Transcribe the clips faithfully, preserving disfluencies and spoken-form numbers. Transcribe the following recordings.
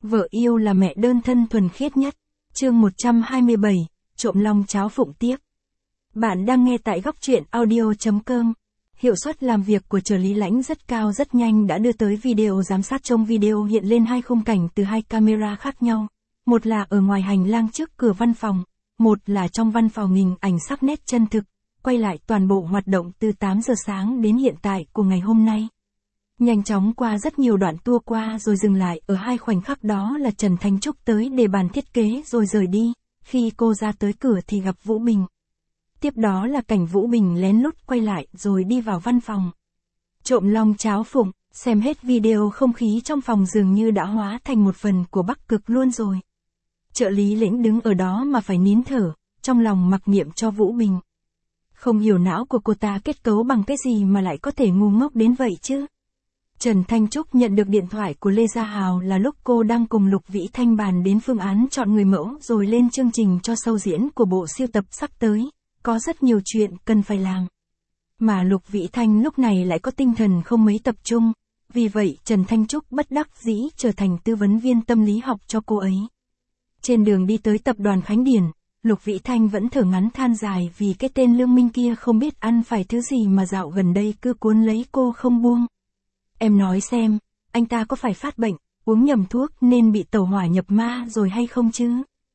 Vợ yêu là mẹ đơn thân thuần khiết nhất. Chương một trăm hai mươi bảy, trộm long cháo phụng tiếp. Bạn đang nghe tại góc truyện audio chấm com. Hiệu suất làm việc của trợ lý Lãnh rất cao rất nhanh đã đưa tới video giám sát. Trong video hiện lên hai khung cảnh từ hai camera khác nhau. Một là ở ngoài hành lang trước cửa văn phòng, một là trong văn phòng. Hình ảnh sắc nét chân thực, quay lại toàn bộ hoạt động từ tám giờ sáng đến hiện tại của ngày hôm nay. Nhanh chóng qua rất nhiều đoạn tua qua rồi dừng lại ở hai khoảnh khắc, đó là Trần Thanh Trúc tới để bàn thiết kế rồi rời đi. Khi cô ra tới cửa thì gặp Vũ Bình. Tiếp đó là cảnh Vũ Bình lén lút quay lại rồi đi vào văn phòng. Trộm long cháo phụng, xem hết video không khí trong phòng dường như đã hóa thành một phần của Bắc Cực luôn rồi. Trợ lý Lĩnh đứng ở đó mà phải nín thở, trong lòng mặc niệm cho Vũ Bình. Không hiểu não của cô ta kết cấu bằng cái gì mà lại có thể ngu ngốc đến vậy chứ. Trần Thanh Trúc nhận được điện thoại của Lê Gia Hào là lúc cô đang cùng Lục Vĩ Thanh bàn đến phương án chọn người mẫu rồi lên chương trình cho show diễn của bộ siêu tập sắp tới. Có rất nhiều chuyện cần phải làm. Mà Lục Vĩ Thanh lúc này lại có tinh thần không mấy tập trung. Vì vậy Trần Thanh Trúc bất đắc dĩ trở thành tư vấn viên tâm lý học cho cô ấy. Trên đường đi tới tập đoàn Khánh Điền, Lục Vĩ Thanh vẫn thở ngắn than dài vì cái tên Lương Minh kia không biết ăn phải thứ gì mà dạo gần đây cứ cuốn lấy cô không buông. Em nói xem, anh ta có phải phát bệnh, uống nhầm thuốc nên bị tẩu hỏa nhập ma rồi hay không chứ?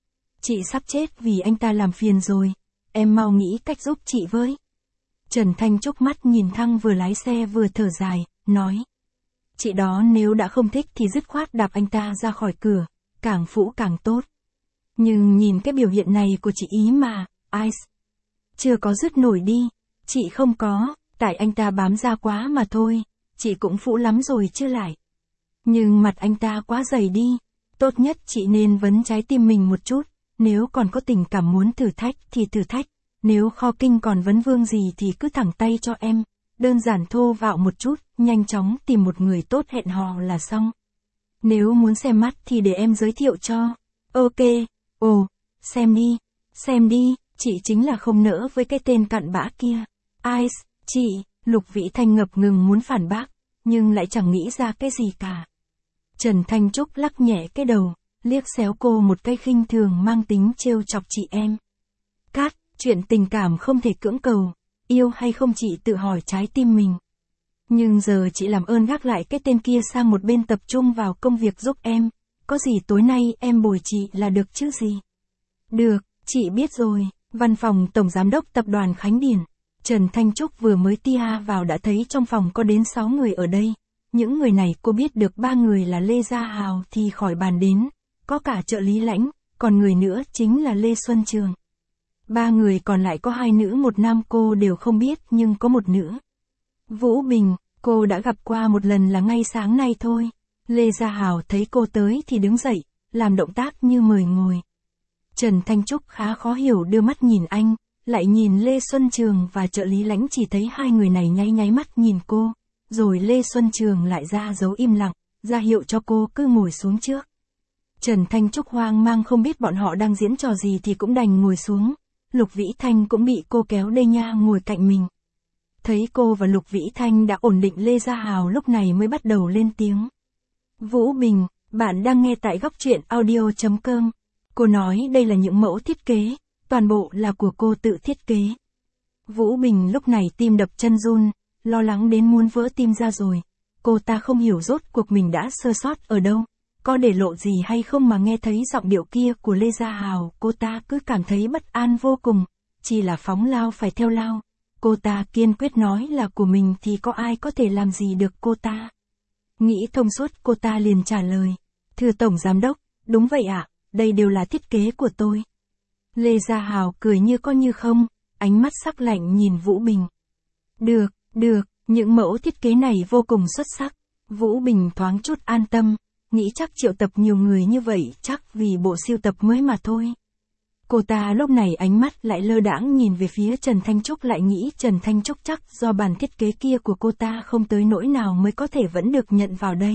Chị sắp chết vì anh ta làm phiền rồi, em mau nghĩ cách giúp chị với. Trần Thanh Trúc mắt nhìn Thăng vừa lái xe vừa thở dài, nói. Chị đó nếu đã không thích thì dứt khoát đạp anh ta ra khỏi cửa, càng phũ càng tốt. Nhưng nhìn cái biểu hiện này của chị ý mà, Ice, chưa có dứt nổi đi, chị không có, tại anh ta bám ra quá mà thôi. Chị cũng phũ lắm rồi chứ lại. Nhưng mặt anh ta quá dày đi. Tốt nhất chị nên vấn trái tim mình một chút. Nếu còn có tình cảm muốn thử thách thì thử thách. Nếu kho kinh còn vấn vương gì thì cứ thẳng tay cho em. Đơn giản thô vạo một chút, nhanh chóng tìm một người tốt hẹn hò là xong. Nếu muốn xem mắt thì để em giới thiệu cho. Ok, ồ, xem đi, xem đi, chị chính là không nỡ với cái tên cặn bã kia. Ice, chị, Lục Vĩ Thanh ngập ngừng muốn phản bác, nhưng lại chẳng nghĩ ra cái gì cả. Trần Thanh Trúc lắc nhẹ cái đầu, liếc xéo cô một cái khinh thường mang tính trêu chọc chị em. Cát, chuyện tình cảm không thể cưỡng cầu, yêu hay không chị tự hỏi trái tim mình. Nhưng giờ chị làm ơn gác lại cái tên kia sang một bên, tập trung vào công việc giúp em. Có gì tối nay em bồi chị là được chứ gì. Được, chị biết rồi. Văn phòng Tổng Giám đốc Tập đoàn Khánh Điền. Trần Thanh Trúc vừa mới tia vào đã thấy trong phòng có đến sáu người ở đây. Những người này cô biết được ba người là Lê Gia Hào thì khỏi bàn đến. Có cả trợ lý Lãnh, còn người nữa chính là Lê Xuân Trường. Ba người còn lại có hai nữ một nam cô đều không biết, nhưng có một nữ. Vũ Bình, cô đã gặp qua một lần là ngay sáng nay thôi. Lê Gia Hào thấy cô tới thì đứng dậy, làm động tác như mời ngồi. Trần Thanh Trúc khá khó hiểu đưa mắt nhìn anh. Lại nhìn Lê Xuân Trường và trợ lý Lãnh, chỉ thấy hai người này nháy nháy mắt nhìn cô, rồi Lê Xuân Trường lại ra dấu im lặng, ra hiệu cho cô cứ ngồi xuống trước. Trần Thanh Trúc hoang mang không biết bọn họ đang diễn trò gì thì cũng đành ngồi xuống. Lục Vĩ Thanh cũng bị cô kéo đây nha ngồi cạnh mình. Thấy cô và Lục Vĩ Thanh đã ổn định, Lê Gia Hào lúc này mới bắt đầu lên tiếng. Vũ Bình, bạn đang nghe tại góc truyện audio chấm com. Cô nói đây là những mẫu thiết kế. Toàn bộ là của cô tự thiết kế. Vũ Bình lúc này tim đập chân run, lo lắng đến muốn vỡ tim ra rồi. Cô ta không hiểu rốt cuộc mình đã sơ sót ở đâu, có để lộ gì hay không mà nghe thấy giọng điệu kia của Lê Gia Hào, cô ta cứ cảm thấy bất an vô cùng. Chỉ là phóng lao phải theo lao. Cô ta kiên quyết nói là của mình thì có ai có thể làm gì được cô ta. Nghĩ thông suốt cô ta liền trả lời. Thưa Tổng Giám đốc, đúng vậy ạ, đây đều là thiết kế của tôi. Lê Gia Hào cười như có như không, ánh mắt sắc lạnh nhìn Vũ Bình. Được, được, những mẫu thiết kế này vô cùng xuất sắc. Vũ Bình thoáng chút an tâm, nghĩ chắc triệu tập nhiều người như vậy chắc vì bộ siêu tập mới mà thôi. Cô ta lúc này ánh mắt lại lơ đãng nhìn về phía Trần Thanh Trúc, lại nghĩ Trần Thanh Trúc chắc do bản thiết kế kia của cô ta không tới nỗi nào mới có thể vẫn được nhận vào đây.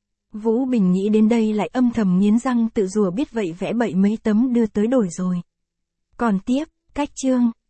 Vũ Bình nghĩ đến đây lại âm thầm nghiến răng tự rủa, biết vậy vẽ bậy mấy tấm đưa tới đổi rồi. Còn tiếp, cách chương.